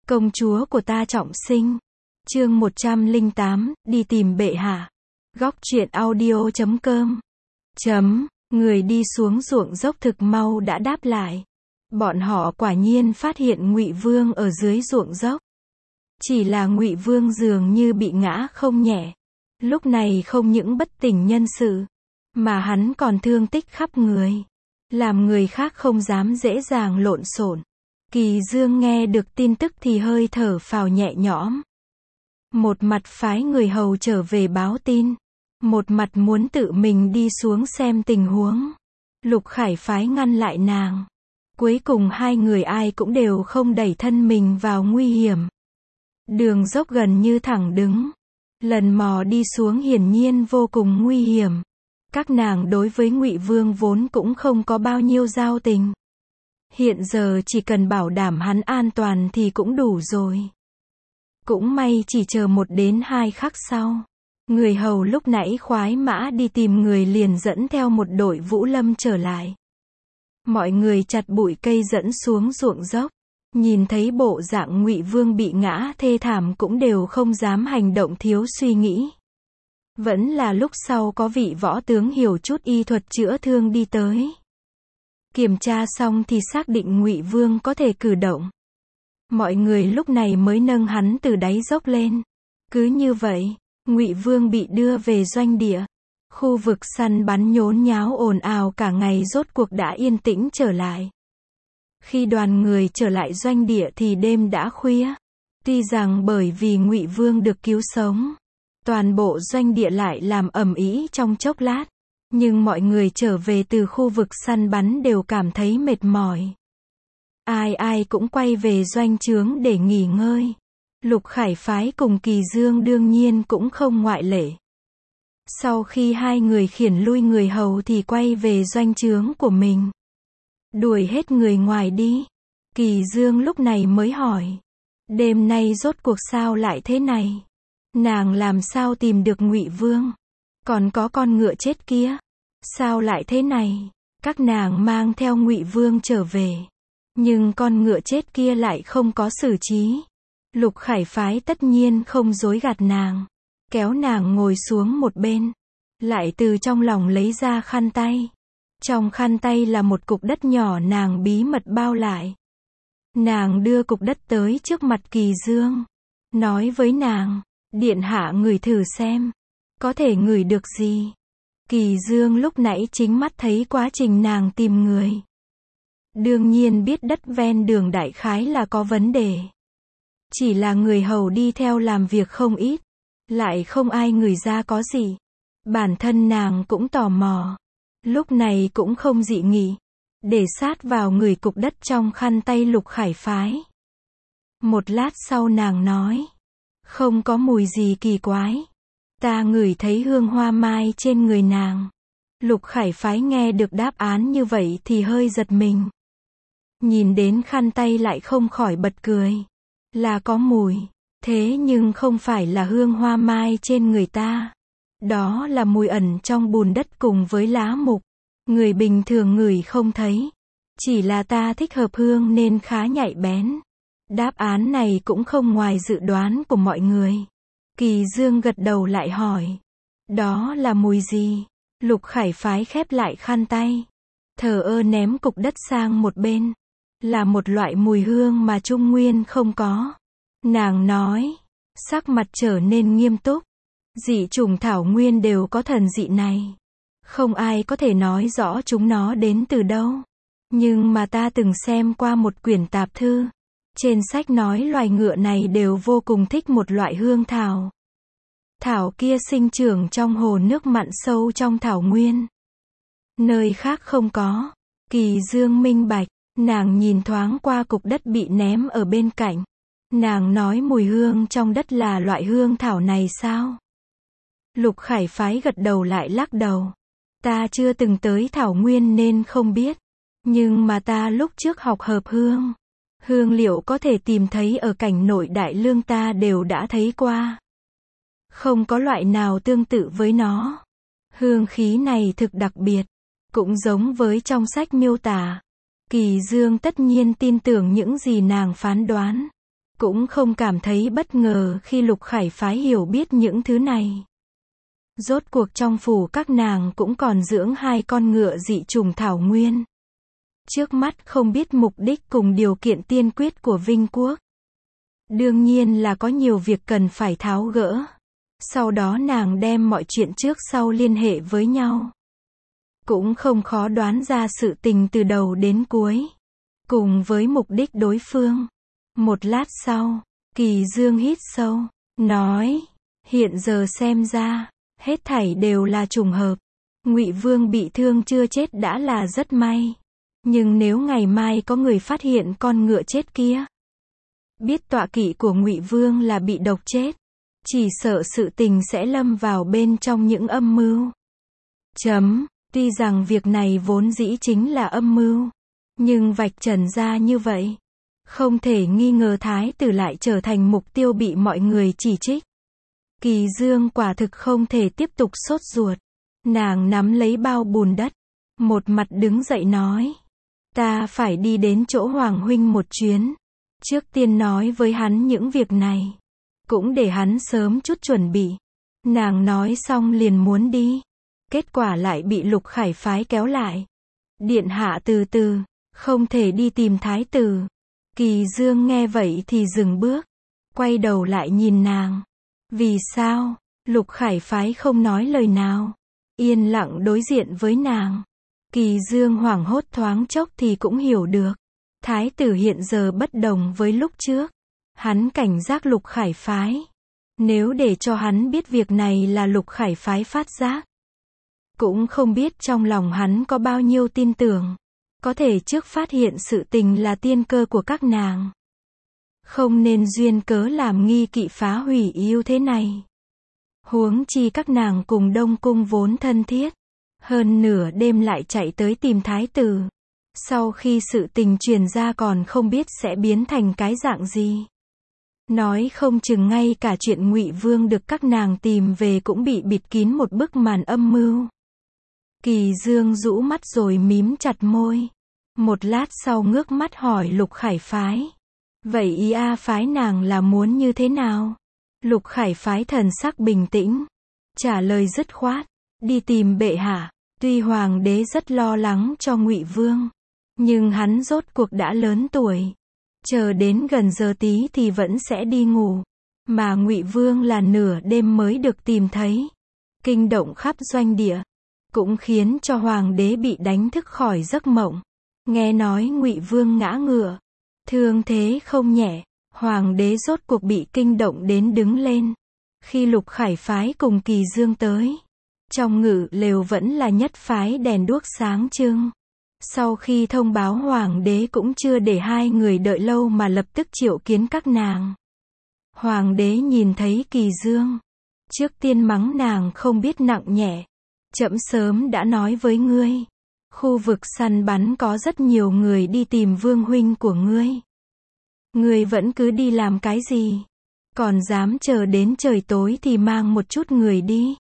Công chúa của ta trọng sinh. Chương 108, đi tìm bệ hạ. Góc truyện audio.com. Người đi xuống ruộng dốc thực mau đã đáp lại. Bọn họ quả nhiên phát hiện Ngụy Vương ở dưới ruộng dốc. Chỉ là Ngụy Vương dường như bị ngã không nhẹ. Lúc này không những bất tỉnh nhân sự, mà hắn còn thương tích khắp người, làm người khác không dám dễ dàng lộn xộn. Kỳ Dương nghe được tin tức thì hơi thở phào nhẹ nhõm. Một mặt phái người hầu trở về báo tin, một mặt muốn tự mình đi xuống xem tình huống. Lục Khải phái ngăn lại nàng. Cuối cùng hai người ai cũng đều không đẩy thân mình vào nguy hiểm. Đường dốc gần như thẳng đứng. Lần mò đi xuống hiển nhiên vô cùng nguy hiểm. Các nàng đối với Ngụy Vương vốn cũng không có bao nhiêu giao tình. Hiện giờ chỉ cần bảo đảm hắn an toàn thì cũng đủ rồi. Cũng may chỉ chờ 1 đến 2 khắc sau. Người hầu lúc nãy khoái mã đi tìm người liền dẫn theo một đội vũ lâm trở lại. Mọi người chặt bụi cây dẫn xuống ruộng dốc. Nhìn thấy bộ dạng Ngụy Vương bị ngã thê thảm cũng đều không dám hành động thiếu suy nghĩ. Vẫn là lúc sau có vị võ tướng hiểu chút y thuật chữa thương đi tới. Kiểm tra xong thì xác định Ngụy Vương có thể cử động. Mọi người lúc này mới nâng hắn từ đáy dốc lên. Cứ như vậy, Ngụy Vương bị đưa về doanh địa. Khu vực săn bắn nhốn nháo ồn ào cả ngày rốt cuộc đã yên tĩnh trở lại. Khi đoàn người trở lại doanh địa thì đêm đã khuya. Tuy rằng bởi vì Ngụy Vương được cứu sống, toàn bộ doanh địa lại làm ầm ĩ trong chốc lát. Nhưng mọi người trở về từ khu vực săn bắn đều cảm thấy mệt mỏi. Ai ai cũng quay về doanh trướng để nghỉ ngơi. Lục Khải phái cùng Kỳ Dương đương nhiên cũng không ngoại lệ. Sau khi hai người khiển lui người hầu thì quay về doanh trướng của mình. Đuổi hết người ngoài đi. Kỳ Dương lúc này mới hỏi. Đêm nay rốt cuộc sao lại thế này? Nàng làm sao tìm được Ngụy Vương? Còn có con ngựa chết kia. Sao lại thế này? Các nàng mang theo Ngụy Vương trở về. Nhưng con ngựa chết kia lại không có xử trí. Lục Khải phái tất nhiên không dối gạt nàng. Kéo nàng ngồi xuống một bên. Lại từ trong lòng lấy ra khăn tay. Trong khăn tay là một cục đất nhỏ nàng bí mật bao lại. Nàng đưa cục đất tới trước mặt Kỳ Dương. Nói với nàng, điện hạ ngửi thử xem. Có thể ngửi được gì? Kỳ Dương lúc nãy chính mắt thấy quá trình nàng tìm người. Đương nhiên biết đất ven đường đại khái là có vấn đề. Chỉ là người hầu đi theo làm việc không ít. Lại không ai ngửi ra có gì. Bản thân nàng cũng tò mò. Lúc này cũng không dị nghị. Để sát vào người cục đất trong khăn tay Lục Khải phái. Một lát sau nàng nói. Không có mùi gì kỳ quái. Ta ngửi thấy hương hoa mai trên người nàng. Lục Khải phái nghe được đáp án như vậy thì hơi giật mình. Nhìn đến khăn tay lại không khỏi bật cười. Là có mùi. Thế nhưng không phải là hương hoa mai trên người ta. Đó là mùi ẩn trong bùn đất cùng với lá mục. Người bình thường ngửi không thấy. Chỉ là ta thích hợp hương nên khá nhạy bén. Đáp án này cũng không ngoài dự đoán của mọi người. Kỳ Dương gật đầu lại hỏi. Đó là mùi gì? Lục Khải phái khép lại khăn tay. Thờ ơ ném cục đất sang một bên. Là một loại mùi hương mà Trung Nguyên không có. Nàng nói. Sắc mặt trở nên nghiêm túc. Dị chủng thảo nguyên đều có thần dị này. Không ai có thể nói rõ chúng nó đến từ đâu. Nhưng mà ta từng xem qua một quyển tạp thư. Trên sách nói loài ngựa này đều vô cùng thích một loại hương thảo. Thảo kia sinh trưởng trong hồ nước mặn sâu trong thảo nguyên. Nơi khác không có. Kỳ Dương minh bạch. Nàng nhìn thoáng qua cục đất bị ném ở bên cạnh. Nàng nói mùi hương trong đất là loại hương thảo này sao? Lục Khải phái gật đầu lại lắc đầu. Ta chưa từng tới thảo nguyên nên không biết. Nhưng mà ta lúc trước học hợp hương. Hương liệu có thể tìm thấy ở cảnh nội đại lương ta đều đã thấy qua. Không có loại nào tương tự với nó. Hương khí này thực đặc biệt. Cũng giống với trong sách miêu tả. Kỳ Dương tất nhiên tin tưởng những gì nàng phán đoán. cũng không cảm thấy bất ngờ khi Lục Khải Phái hiểu biết những thứ này. Rốt cuộc trong phủ các nàng cũng còn dưỡng 2 con ngựa dị chủng thảo nguyên. Trước mắt không biết mục đích cùng điều kiện tiên quyết của Vinh Quốc. Đương nhiên là có nhiều việc cần phải tháo gỡ. Sau đó nàng đem mọi chuyện trước sau liên hệ với nhau. Cũng không khó đoán ra sự tình từ đầu đến cuối. Cùng với mục đích đối phương. Một lát sau, Kỳ Dương hít sâu, nói, hiện giờ xem ra, hết thảy đều là trùng hợp. Ngụy Vương bị thương chưa chết đã là rất may. Nhưng nếu ngày mai có người phát hiện con ngựa chết kia, biết tọa kỵ của Ngụy Vương là bị độc chết, chỉ sợ sự tình sẽ lâm vào bên trong những âm mưu. Tuy rằng việc này vốn dĩ chính là âm mưu, nhưng vạch trần ra như vậy, không thể nghi ngờ thái tử lại trở thành mục tiêu bị mọi người chỉ trích. Kỳ Dương quả thực không thể tiếp tục sốt ruột. Nàng nắm lấy bao bùn đất, một mặt đứng dậy nói, ta phải đi đến chỗ Hoàng huynh một chuyến. Trước tiên nói với hắn những việc này, cũng để hắn sớm chút chuẩn bị. Nàng nói xong liền muốn đi, kết quả lại bị Lục Khải Phái kéo lại. Điện hạ từ từ, không thể đi tìm thái tử. Kỳ Dương nghe vậy thì dừng bước, quay đầu lại nhìn nàng. Vì sao? Lục Khải Phái không nói lời nào, yên lặng đối diện với nàng. Kỳ Dương hoảng hốt thoáng chốc thì cũng hiểu được. Thái tử hiện giờ bất đồng với lúc trước. Hắn cảnh giác Lục Khải Phái. Nếu để cho hắn biết việc này là Lục Khải Phái phát giác, cũng không biết trong lòng hắn có bao nhiêu tin tưởng. Có thể trước phát hiện sự tình là tiên cơ của các nàng. Không nên duyên cớ làm nghi kỵ phá hủy yêu thế này. Huống chi các nàng cùng Đông Cung vốn thân thiết. Hơn nửa đêm lại chạy tới tìm thái tử. Sau khi sự tình truyền ra còn không biết sẽ biến thành cái dạng gì. Nói không chừng ngay cả chuyện Ngụy Vương được các nàng tìm về cũng bị bịt kín một bức màn âm mưu. Kỳ Dương rũ mắt rồi mím chặt môi. Một lát sau ngước mắt hỏi Lục Khải Phái. Vậy ý a phái nàng là muốn như thế nào? Lục Khải Phái thần sắc bình tĩnh, trả lời dứt khoát, đi tìm bệ hạ. Tuy hoàng đế rất lo lắng cho Ngụy Vương, nhưng hắn rốt cuộc đã lớn tuổi, chờ đến gần giờ tí thì vẫn sẽ đi ngủ, mà Ngụy Vương là nửa đêm mới được tìm thấy, kinh động khắp doanh địa, cũng khiến cho hoàng đế bị đánh thức khỏi giấc mộng. Nghe nói Ngụy Vương ngã ngựa, thương thế không nhẹ, hoàng đế rốt cuộc bị kinh động đến đứng lên. Khi Lục Khải Phái cùng Kỳ Dương tới, trong ngự lều vẫn là nhất phái đèn đuốc sáng trưng. Sau khi thông báo hoàng đế cũng chưa để hai người đợi lâu mà lập tức triệu kiến các nàng. Hoàng đế nhìn thấy Kỳ Dương, trước tiên mắng nàng không biết nặng nhẹ. Trẫm sớm đã nói với ngươi, khu vực săn bắn có rất nhiều người đi tìm vương huynh của ngươi. Ngươi vẫn cứ đi làm cái gì? Còn dám chờ đến trời tối thì mang một chút người đi.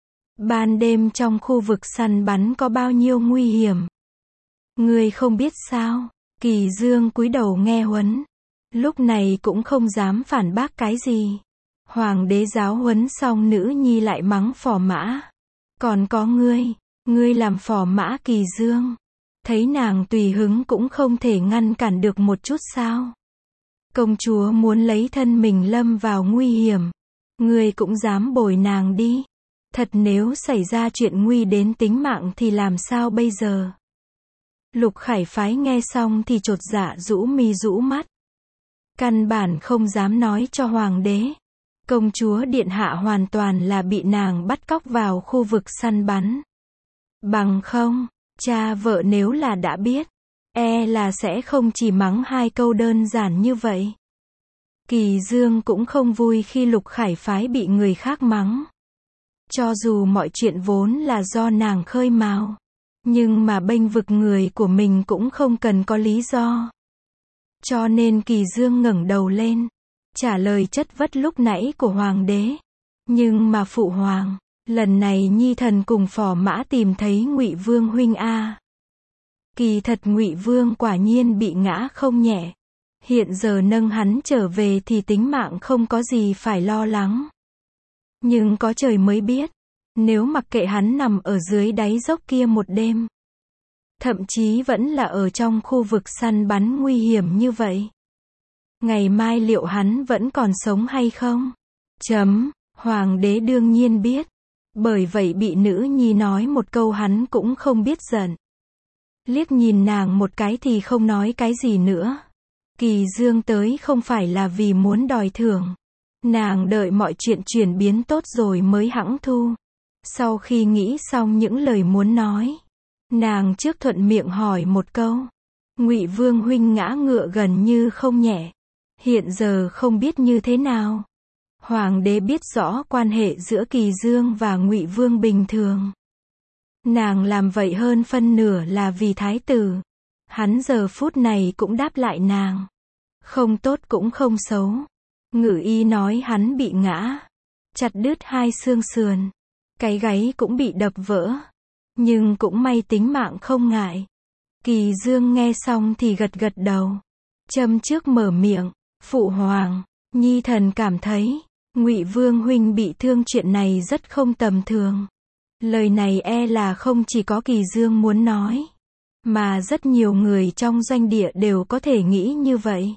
Ban đêm trong khu vực săn bắn có bao nhiêu nguy hiểm. Ngươi không biết sao? Kỳ Dương cúi đầu nghe huấn. Lúc này cũng không dám phản bác cái gì. Hoàng đế giáo huấn xong nữ nhi lại mắng phò mã. Còn có ngươi làm phò mã Kỳ Dương. Thấy nàng tùy hứng cũng không thể ngăn cản được một chút sao? Công chúa muốn lấy thân mình lâm vào nguy hiểm. Ngươi cũng dám bồi nàng đi. Thật nếu xảy ra chuyện nguy đến tính mạng thì làm sao bây giờ? Lục Khải Phái nghe xong thì chột dạ rũ mi rũ mắt. Căn bản không dám nói cho hoàng đế. Công chúa điện hạ hoàn toàn là bị nàng bắt cóc vào khu vực săn bắn. Bằng không, cha vợ nếu là đã biết, là sẽ không chỉ mắng hai câu đơn giản như vậy. Kỳ Dương cũng không vui khi Lục Khải Phái bị người khác mắng. Cho dù mọi chuyện vốn là do nàng khơi mào, nhưng mà bênh vực người của mình cũng không cần có lý do. Cho nên Kỳ Dương ngẩng đầu lên, trả lời chất vấn lúc nãy của hoàng đế. Nhưng mà phụ hoàng, lần này nhi thần cùng phò mã tìm thấy Ngụy Vương huynh a. Kỳ thật Ngụy Vương quả nhiên bị ngã không nhẹ. Hiện giờ nâng hắn trở về thì tính mạng không có gì phải lo lắng. Nhưng có trời mới biết, nếu mặc kệ hắn nằm ở dưới đáy dốc kia một đêm, thậm chí vẫn là ở trong khu vực săn bắn nguy hiểm như vậy, ngày mai liệu hắn vẫn còn sống hay không? Hoàng đế đương nhiên biết. Bởi vậy bị nữ nhi nói một câu hắn cũng không biết giận. Liếc nhìn nàng một cái thì không nói cái gì nữa. Kỳ Dương tới không phải là vì muốn đòi thưởng. Nàng đợi mọi chuyện chuyển biến tốt rồi mới hẵng thu. Sau khi nghĩ xong những lời muốn nói, nàng trước thuận miệng hỏi một câu. Ngụy Vương huynh ngã ngựa gần như không nhẹ. Hiện giờ không biết như thế nào. Hoàng đế biết rõ quan hệ giữa Kỳ Dương và Ngụy Vương bình thường. Nàng làm vậy hơn phân nửa là vì thái tử. Hắn giờ phút này cũng đáp lại nàng. Không tốt cũng không xấu. Ngự y nói hắn bị ngã, chặt đứt 2 xương sườn. Cái gáy cũng bị đập vỡ. Nhưng cũng may tính mạng không ngại. Kỳ Dương nghe xong thì gật gật đầu. Châm trước mở miệng. Phụ hoàng, nhi thần cảm thấy Ngụy Vương huynh bị thương chuyện này rất không tầm thường. Lời này là không chỉ có Kỳ Dương muốn nói, mà rất nhiều người trong doanh địa đều có thể nghĩ như vậy.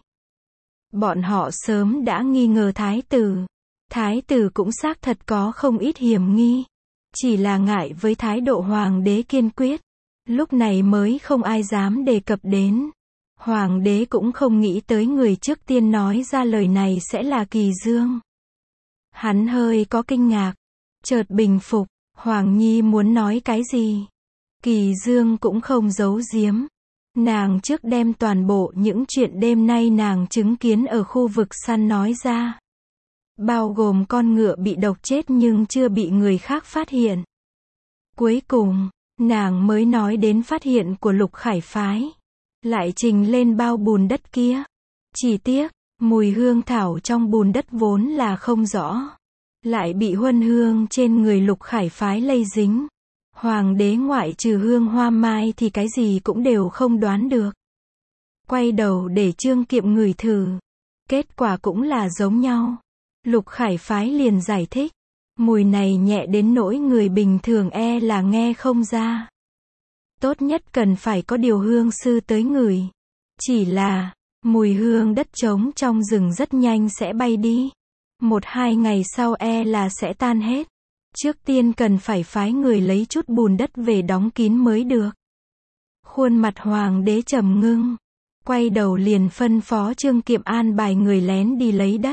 Bọn họ sớm đã nghi ngờ thái tử. Thái tử cũng xác thật có không ít hiểm nghi. Chỉ là ngại với thái độ hoàng đế kiên quyết. Lúc này mới không ai dám đề cập đến. Hoàng đế cũng không nghĩ tới người trước tiên nói ra lời này sẽ là Kỳ Dương. Hắn hơi có kinh ngạc, chợt bình phục. Hoàng nhi muốn nói cái gì? Kỳ Dương cũng không giấu giếm. Nàng trước đem toàn bộ những chuyện đêm nay nàng chứng kiến ở khu vực săn nói ra. Bao gồm con ngựa bị độc chết nhưng chưa bị người khác phát hiện. Cuối cùng, nàng mới nói đến phát hiện của Lục Khải phái. Lại trình lên bao bùn đất kia. Chỉ tiếc, mùi hương thảo trong bùn đất vốn là không rõ. Lại bị huân hương trên người Lục Khải phái lây dính. Hoàng đế ngoại trừ hương hoa mai thì cái gì cũng đều không đoán được. Quay đầu để Trương Kiệm ngửi thử. Kết quả cũng là giống nhau. Lục Khải phái liền giải thích. Mùi này nhẹ đến nỗi người bình thường là nghe không ra. Tốt nhất cần phải có điều hương sư tới ngửi. Chỉ là, mùi hương đất trống trong rừng rất nhanh sẽ bay đi. 1-2 ngày sau là sẽ tan hết. Trước tiên cần phải phái người lấy chút bùn đất về đóng kín mới được. Khuôn mặt hoàng đế trầm ngưng. Quay đầu liền phân phó Trương Kiệm an bài người lén đi lấy đất.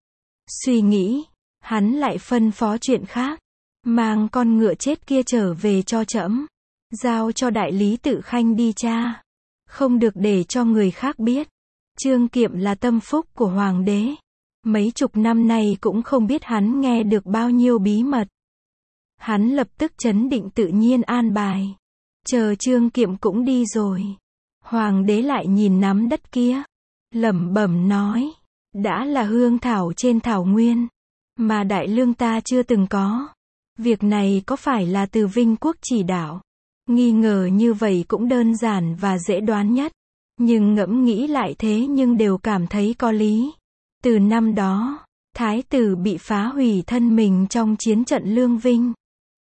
Suy nghĩ, hắn lại phân phó chuyện khác. Mang con ngựa chết kia trở về cho trẫm. Giao cho đại lý Tự Khanh đi tra. Không được để cho người khác biết. Trương Kiệm là tâm phúc của hoàng đế. Mấy chục năm nay cũng không biết hắn nghe được bao nhiêu bí mật. Hắn lập tức trấn định tự nhiên an bài. Chờ Trương Kiệm cũng đi rồi. Hoàng đế lại nhìn nắm đất kia. Lẩm bẩm nói. Đã là hương thảo trên thảo nguyên. Mà đại lương ta chưa từng có. Việc này có phải là từ Vinh Quốc chỉ đạo? Nghi ngờ như vậy cũng đơn giản và dễ đoán nhất. Nhưng ngẫm nghĩ lại thế nhưng đều cảm thấy có lý. Từ năm đó, thái tử bị phá hủy thân mình trong chiến trận Lương Vinh.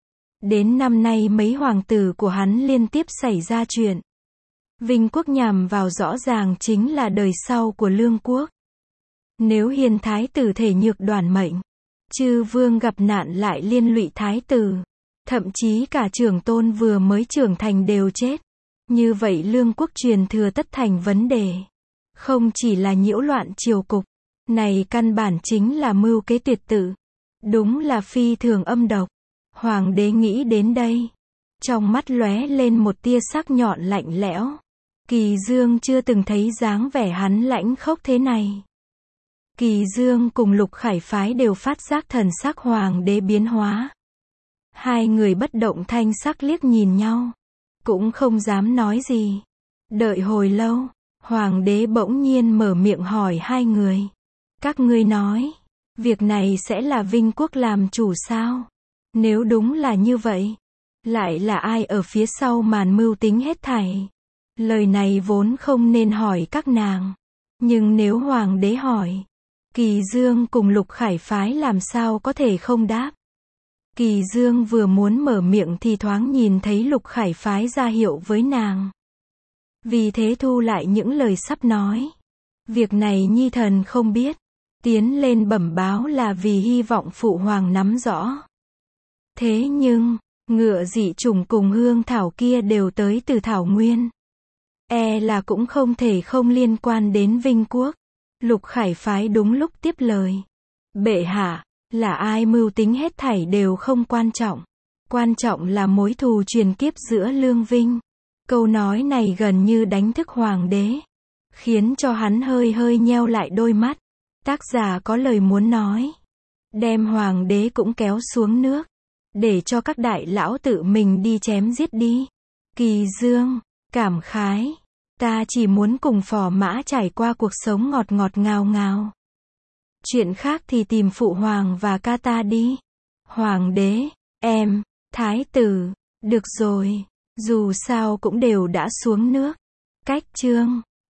Đến năm nay mấy hoàng tử của hắn liên tiếp xảy ra chuyện. Vinh Quốc nhằm vào rõ ràng chính là đời sau của Lương Quốc. Nếu hiền thái tử thể nhược đoản mệnh, chư vương gặp nạn lại liên lụy thái tử. Thậm chí cả trưởng tôn vừa mới trưởng thành đều chết. Như vậy Lương Quốc truyền thừa tất thành vấn đề. Không chỉ là nhiễu loạn triều cục. Này căn bản chính là mưu kế tuyệt tử. Đúng là phi thường âm độc. Hoàng đế nghĩ đến đây. Trong mắt lóe lên một tia sắc nhọn lạnh lẽo. Kỳ Dương chưa từng thấy dáng vẻ hắn lãnh khốc thế này. Kỳ Dương cùng Lục Khải phái đều phát giác thần sắc hoàng đế biến hóa. Hai người bất động thanh sắc liếc nhìn nhau. Cũng không dám nói gì. Đợi hồi lâu, hoàng đế bỗng nhiên mở miệng hỏi hai người. Các ngươi nói, việc này sẽ là Vinh Quốc làm chủ sao? Nếu đúng là như vậy, lại là ai ở phía sau màn mưu tính hết thảy? Lời này vốn không nên hỏi các nàng. Nhưng nếu hoàng đế hỏi, Kỳ Dương cùng Lục Khải phái làm sao có thể không đáp. Kỳ Dương vừa muốn mở miệng thì thoáng nhìn thấy Lục Khải phái ra hiệu với nàng. Vì thế thu lại những lời sắp nói. Việc này nhi thần không biết. Tiến lên bẩm báo là vì hy vọng phụ hoàng nắm rõ. Thế nhưng, ngựa dị chủng cùng hương thảo kia đều tới từ thảo nguyên. Là cũng không thể không liên quan đến Vinh Quốc. Lục Khải phái đúng lúc tiếp lời. Bệ hạ, là ai mưu tính hết thảy đều không quan trọng. Quan trọng là mối thù truyền kiếp giữa Lương Vinh. Câu nói này gần như đánh thức hoàng đế. Khiến cho hắn hơi hơi nheo lại đôi mắt. Tác giả có lời muốn nói. Đem hoàng đế cũng kéo xuống nước. Để cho các đại lão tự mình đi chém giết đi. Kỳ Dương, cảm khái. Ta chỉ muốn cùng phò mã trải qua cuộc sống ngọt ngọt ngào ngào. Chuyện khác thì tìm phụ hoàng và ca ta đi. Hoàng đế, em, thái tử, được rồi. Dù sao cũng đều đã xuống nước. Cách chương